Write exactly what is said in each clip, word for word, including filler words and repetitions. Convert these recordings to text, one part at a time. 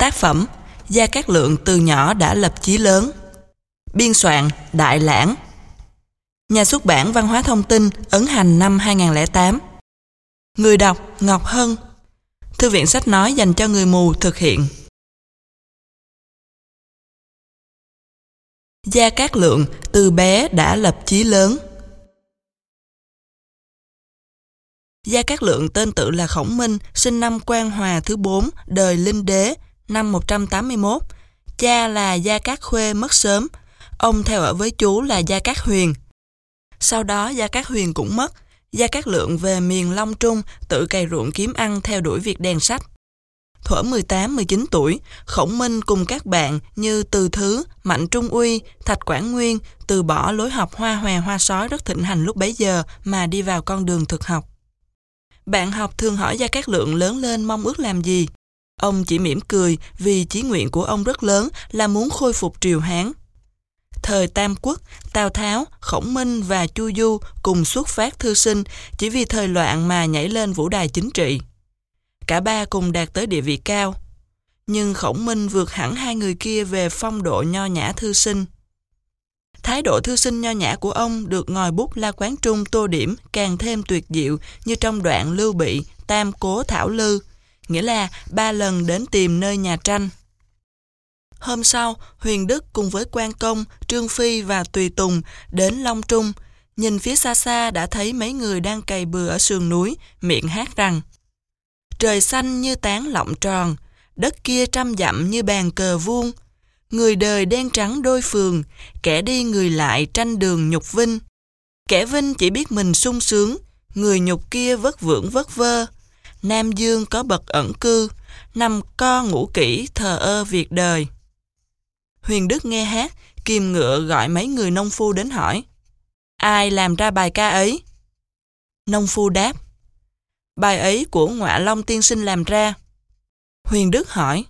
Tác phẩm Gia Cát Lượng từ nhỏ đã lập chí lớn. Biên soạn Đại Lãng. Nhà xuất bản Văn hóa Thông tin, ấn hành năm hai không không tám. Người đọc Ngọc Hân. Thư viện sách nói dành cho người mù thực hiện. Gia Cát Lượng từ bé đã lập chí lớn. Gia Cát Lượng tên tự là Khổng Minh, sinh năm Quan Hòa thứ bốn, đời Linh Đế, năm một trăm tám mươi mốt. Cha là Gia Cát Khuê mất sớm. Ông theo ở với chú là Gia Cát Huyền. Sau đó Gia Cát Huyền cũng mất. Gia Cát Lượng về miền Long Trung, tự cày ruộng kiếm ăn theo đuổi việc đèn sách. Thuở mười tám mười chín tuổi, Khổng Minh cùng các bạn như Từ Thứ, Mạnh Trung Uy, Thạch Quảng Nguyên từ bỏ lối học hoa hòe hoa sói rất thịnh hành lúc bấy giờ mà đi vào con đường thực học. Bạn học thường hỏi Gia Cát Lượng lớn lên mong ước làm gì. Ông chỉ mỉm cười vì chí nguyện của ông rất lớn là muốn khôi phục triều Hán. Thời Tam Quốc, Tào Tháo, Khổng Minh và Chu Du cùng xuất phát thư sinh chỉ vì thời loạn mà nhảy lên vũ đài chính trị. Cả ba cùng đạt tới địa vị cao. Nhưng Khổng Minh vượt hẳn hai người kia về phong độ nho nhã thư sinh. Thái độ thư sinh nho nhã của ông được ngòi bút La Quán Trung tô điểm càng thêm tuyệt diệu như trong đoạn Lưu Bị, Tam Cố Thảo Lư, nghĩa là ba lần đến tìm nơi nhà tranh. Hôm sau, Huyền Đức cùng với Quan Công, Trương Phi và Tùy Tùng đến Long Trung, nhìn phía xa xa đã thấy mấy người đang cày bừa ở sườn núi, miệng hát rằng: trời xanh như tán lọng tròn, đất kia trăm dặm như bàn cờ vuông, người đời đen trắng đôi phường, kẻ đi người lại tranh đường nhục vinh. Kẻ vinh chỉ biết mình sung sướng, người nhục kia vất vưởng vất vơ. Nam Dương có bậc ẩn cư, nằm co ngủ kỹ thờ ơ việc đời. Huyền Đức nghe hát, kìm ngựa gọi mấy người nông phu đến hỏi: ai làm ra bài ca ấy? Nông phu đáp: bài ấy của Ngọa Long tiên sinh làm ra. Huyền Đức hỏi: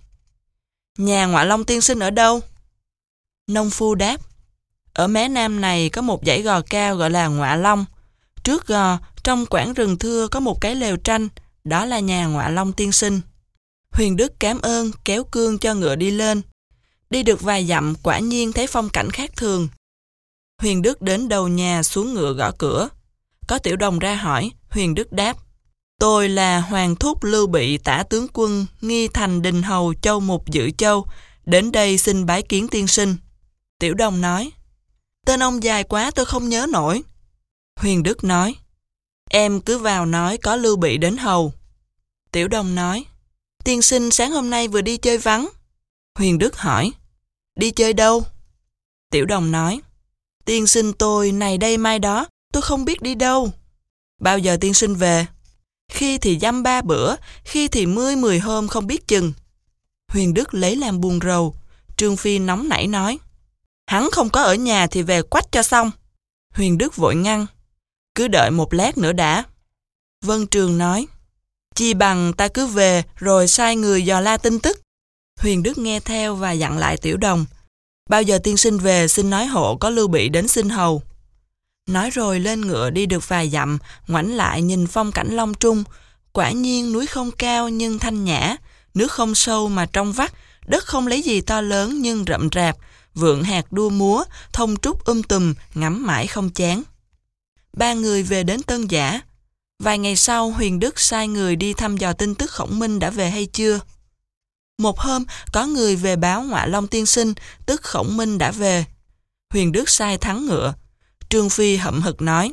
nhà Ngọa Long tiên sinh ở đâu? Nông phu đáp: ở mé nam này có một dãy gò cao gọi là Ngọa Long. Trước gò, trong quảng rừng thưa có một cái lều tranh, đó là nhà Ngọa Long tiên sinh. Huyền Đức cảm ơn, kéo cương cho ngựa đi lên. Đi được vài dặm, quả nhiên thấy phong cảnh khác thường. Huyền Đức đến đầu nhà xuống ngựa gõ cửa. Có tiểu đồng ra hỏi, Huyền Đức đáp: tôi là Hoàng Thúc Lưu Bị tả tướng quân, nghi thành Đình Hầu Châu Mục Dự Châu, đến đây xin bái kiến tiên sinh. Tiểu đồng nói: tên ông dài quá tôi không nhớ nổi. Huyền Đức nói: em cứ vào nói có Lưu Bị đến hầu. Tiểu đồng nói: tiên sinh sáng hôm nay vừa đi chơi vắng. Huyền Đức hỏi: đi chơi đâu? Tiểu đồng nói: tiên sinh tôi này đây mai đó, tôi không biết đi đâu. Bao giờ tiên sinh về? Khi thì dăm ba bữa, khi thì mươi mười hôm không biết chừng. Huyền Đức lấy làm buồn rầu. Trương Phi nóng nảy nói: hắn không có ở nhà thì về quách cho xong. Huyền Đức vội ngăn: cứ đợi một lát nữa đã. Vân Trường nói: chi bằng ta cứ về rồi sai người dò la tin tức. Huyền Đức nghe theo và dặn lại tiểu đồng: bao giờ tiên sinh về xin nói hộ có Lưu Bị đến xin hầu. Nói rồi lên ngựa đi được vài dặm, ngoảnh lại nhìn phong cảnh Long Trung. Quả nhiên núi không cao nhưng thanh nhã, nước không sâu mà trong vắt, đất không lấy gì to lớn nhưng rậm rạp, vượng hạt đua múa, thông trúc um tùm, ngắm mãi không chán. Ba người về đến Tân Giả. Vài ngày sau, Huyền Đức sai người đi thăm dò tin tức Khổng Minh đã về hay chưa. Một hôm, có người về báo Ngọa Long tiên sinh, tức Khổng Minh đã về. Huyền Đức sai thắng ngựa. Trương Phi hậm hực nói: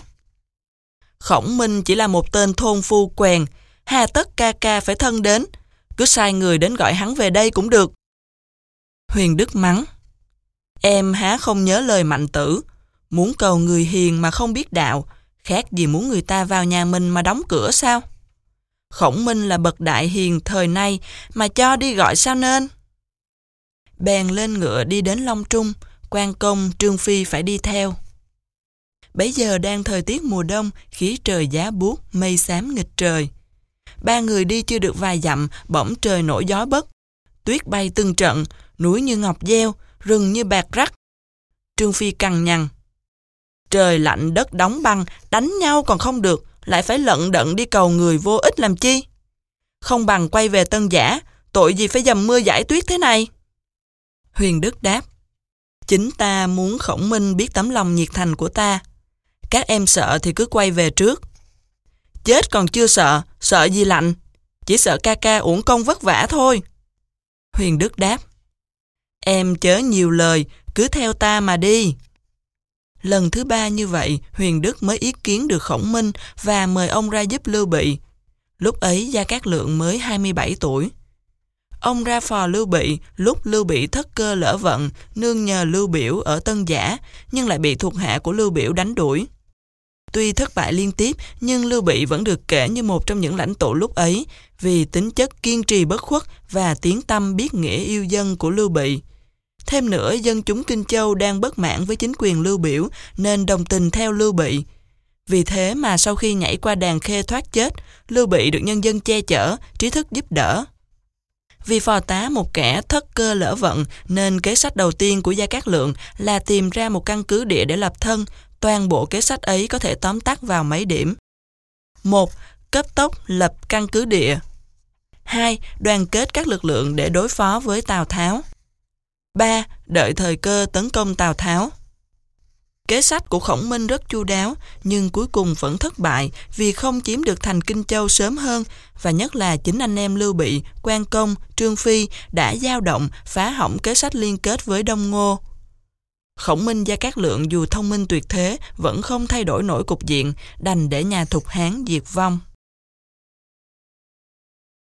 Khổng Minh chỉ là một tên thôn phu quèn, hà tất ca ca phải thân đến, cứ sai người đến gọi hắn về đây cũng được. Huyền Đức mắng: em há không nhớ lời Mạnh Tử, muốn cầu người hiền mà không biết đạo, khác gì muốn người ta vào nhà mình mà đóng cửa sao? Khổng Minh là bậc đại hiền thời nay mà cho đi gọi sao nên? Bèn lên ngựa đi đến Long Trung, Quan Công, Trương Phi phải đi theo. Bấy giờ đang thời tiết mùa đông, khí trời giá buốt, mây xám nghịch trời. Ba người đi chưa được vài dặm, bỗng trời nổi gió bấc. Tuyết bay từng trận, núi như ngọc gieo, rừng như bạc rắc. Trương Phi cằn nhằn: trời lạnh đất đóng băng, đánh nhau còn không được, lại phải lận đận đi cầu người vô ích làm chi? Không bằng quay về Tân Giả, tội gì phải dầm mưa giải tuyết thế này? Huyền Đức đáp, chính ta muốn Khổng Minh biết tấm lòng nhiệt thành của ta. Các em sợ thì cứ quay về trước. Chết còn chưa sợ, sợ gì lạnh? Chỉ sợ ca ca uổng công vất vả thôi. Huyền Đức đáp, em chớ nhiều lời, cứ theo ta mà đi. Lần thứ ba như vậy, Huyền Đức mới ý kiến được Khổng Minh và mời ông ra giúp Lưu Bị. Lúc ấy Gia Cát Lượng mới hai mươi bảy tuổi. Ông ra phò Lưu Bị lúc Lưu Bị thất cơ lỡ vận, nương nhờ Lưu Biểu ở Tân Giả, nhưng lại bị thuộc hạ của Lưu Biểu đánh đuổi. Tuy thất bại liên tiếp, nhưng Lưu Bị vẫn được kể như một trong những lãnh tụ lúc ấy, vì tính chất kiên trì bất khuất và tiếng tăm biết nghĩa yêu dân của Lưu Bị. Thêm nữa, dân chúng Kinh Châu đang bất mãn với chính quyền Lưu Biểu nên đồng tình theo Lưu Bị. Vì thế mà sau khi nhảy qua đàn khê thoát chết, Lưu Bị được nhân dân che chở, trí thức giúp đỡ. Vì phò tá một kẻ thất cơ lỡ vận nên kế sách đầu tiên của Gia Cát Lượng là tìm ra một căn cứ địa để lập thân. Toàn bộ kế sách ấy có thể tóm tắt vào mấy điểm. một. Cấp tốc lập căn cứ địa. hai. Đoàn kết các lực lượng để đối phó với Tào Tháo. ba. Đợi thời cơ tấn công Tào Tháo. Kế sách của Khổng Minh rất chu đáo, nhưng cuối cùng vẫn thất bại vì không chiếm được thành Kinh Châu sớm hơn, và nhất là chính anh em Lưu Bị, Quan Công, Trương Phi đã dao động phá hỏng kế sách liên kết với Đông Ngô. Khổng Minh Gia Cát Lượng dù thông minh tuyệt thế vẫn không thay đổi nổi cục diện, đành để nhà Thục Hán diệt vong.